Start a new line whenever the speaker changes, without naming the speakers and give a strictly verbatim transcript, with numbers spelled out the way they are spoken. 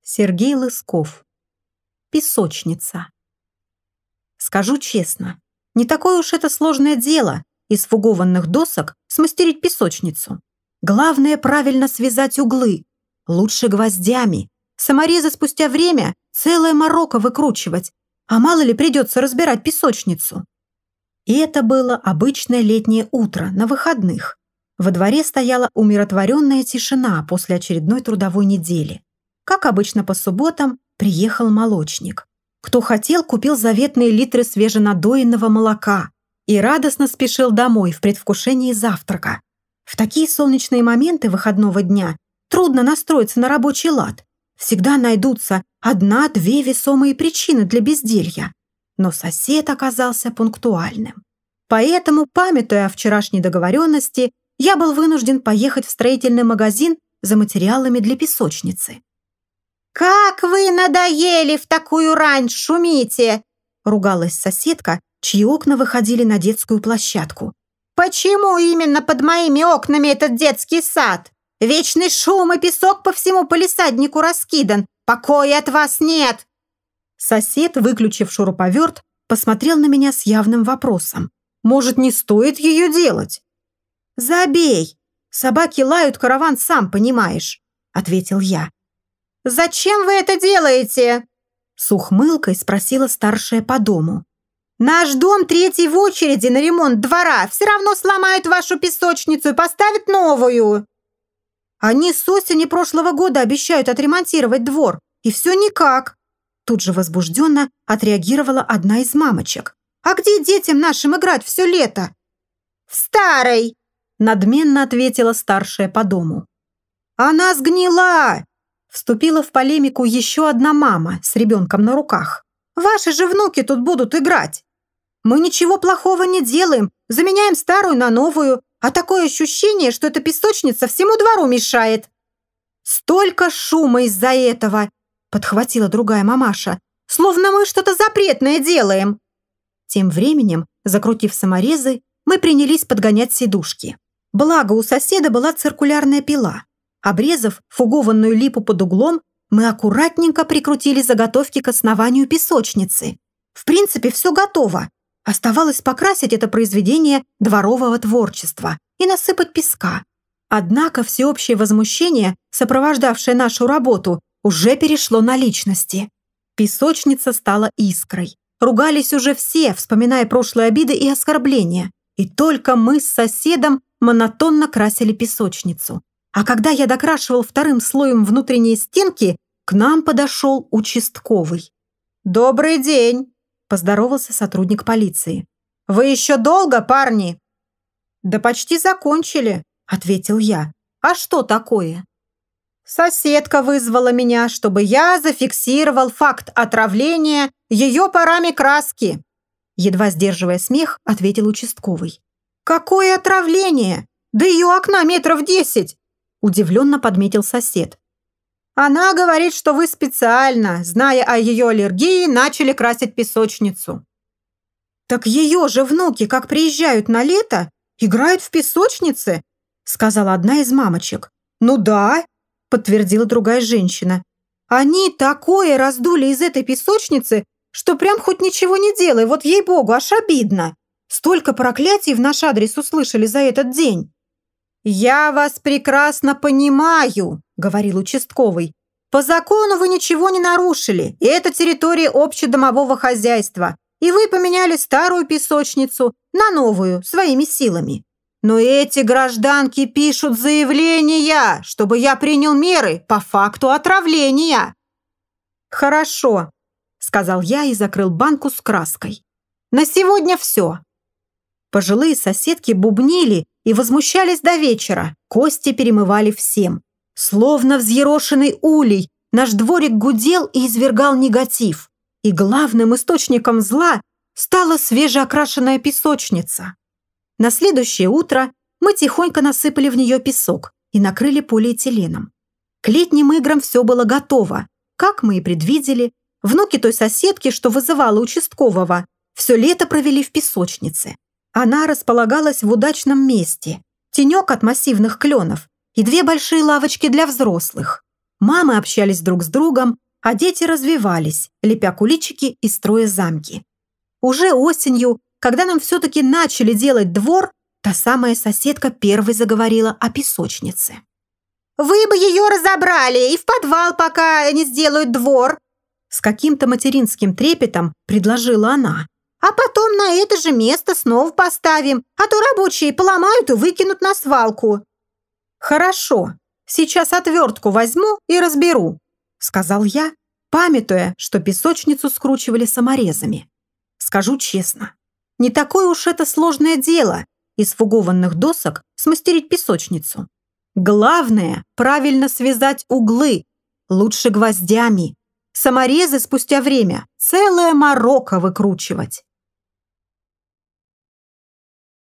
Сергей Лысков. Песочница. Скажу честно, не такое уж это сложное дело из фугованных досок смастерить песочницу. Главное правильно связать углы, лучше гвоздями. Саморезы спустя время целое морока выкручивать, а мало ли придется разбирать песочницу. И это было обычное летнее утро на выходных. Во дворе стояла умиротворенная тишина после очередной трудовой недели. Как обычно по субботам, приехал молочник. Кто хотел, купил заветные литры свеженадоенного молока и радостно спешил домой в предвкушении завтрака. В такие солнечные моменты выходного дня трудно настроиться на рабочий лад. Всегда найдутся одна-две весомые причины для безделья. Но сосед оказался пунктуальным. Поэтому, памятуя о вчерашней договоренности, я был вынужден поехать в строительный магазин за материалами для песочницы.
«Как вы надоели в такую рань шумите!» — ругалась соседка, чьи окна выходили на детскую площадку. «Почему именно под моими окнами этот детский сад? Вечный шум и песок по всему палисаднику раскидан. Покоя от вас нет!»
Сосед, выключив шуруповерт, посмотрел на меня с явным вопросом. «Может, не стоит ее делать?» «Забей! Собаки лают, караван сам понимаешь», — ответил я.
«Зачем вы это делаете?»
С ухмылкой спросила старшая по дому.
«Наш дом третий в очереди на ремонт двора. Все равно сломают вашу песочницу и поставят новую».
«Они с осени прошлого года обещают отремонтировать двор, и все никак». Тут же возбужденно отреагировала одна из мамочек. «А где детям нашим играть все лето?»
«В старой», —
надменно ответила старшая по дому. «Она сгнила!» Вступила в полемику еще одна мама с ребенком на руках. «Ваши же внуки тут будут играть. Мы ничего плохого не делаем, заменяем старую на новую, а такое ощущение, что эта песочница всему двору мешает». «Столько шума из-за этого!» подхватила другая мамаша. «Словно мы что-то запретное делаем». Тем временем, закрутив саморезы, мы принялись подгонять сидушки. Благо, у соседа была циркулярная пила. Обрезав фугованную липу под углом, мы аккуратненько прикрутили заготовки к основанию песочницы. В принципе, все готово. Оставалось покрасить это произведение дворового творчества и насыпать песка. Однако всеобщее возмущение, сопровождавшее нашу работу, уже перешло на личности. Песочница стала искрой. Ругались уже все, вспоминая прошлые обиды и оскорбления. И только мы с соседом монотонно красили песочницу. А когда я докрашивал вторым слоем внутренние стенки, к нам подошел участковый. «Добрый день!» – поздоровался сотрудник полиции. «Вы еще долго, парни?» «Да почти закончили», – ответил я. «А что такое?» «Соседка вызвала меня, чтобы я зафиксировал факт отравления ее парами краски», – едва сдерживая смех, ответил участковый. «Какое отравление? Да ее окна метров десять!» Удивленно подметил сосед. «Она говорит, что вы специально, зная о ее аллергии, начали красить песочницу». «Так ее же внуки, как приезжают на лето, играют в песочнице?» сказала одна из мамочек. «Ну да», подтвердила другая женщина. «Они такое раздули из этой песочницы, что прям хоть ничего не делай, вот ей-богу, аж обидно. Столько проклятий в наш адрес услышали за этот день». «Я вас прекрасно понимаю», — говорил участковый. «По закону вы ничего не нарушили, и это территория общедомового хозяйства, и вы поменяли старую песочницу на новую своими силами. Но эти гражданки пишут заявления, чтобы я принял меры по факту отравления». «Хорошо», — сказал я и закрыл банку с краской. «На сегодня все». Пожилые соседки бубнили и возмущались до вечера, кости перемывали всем. Словно взъерошенный улей, наш дворик гудел и извергал негатив. И главным источником зла стала свежеокрашенная песочница. На следующее утро мы тихонько насыпали в нее песок и накрыли полиэтиленом. К летним играм все было готово. Как мы и предвидели, внуки той соседки, что вызывала участкового, все лето провели в песочнице. Она располагалась в удачном месте. Тенек от массивных кленов и две большие лавочки для взрослых. Мамы общались друг с другом, а дети развивались, лепя куличики и строя замки. Уже осенью, когда нам все-таки начали делать двор, та самая соседка первой заговорила о песочнице.
«Вы бы ее разобрали и в подвал, пока не сделают двор!»
С каким-то материнским трепетом предложила она.
«А потом на это же место снова поставим, а то рабочие поломают и выкинут на свалку».
«Хорошо, сейчас отвертку возьму и разберу», сказал я, памятуя, что песочницу скручивали саморезами. Скажу честно, не такое уж это сложное дело из фугованных досок смастерить песочницу. Главное – правильно связать углы, лучше гвоздями. Саморезы спустя время целое морока выкручивать.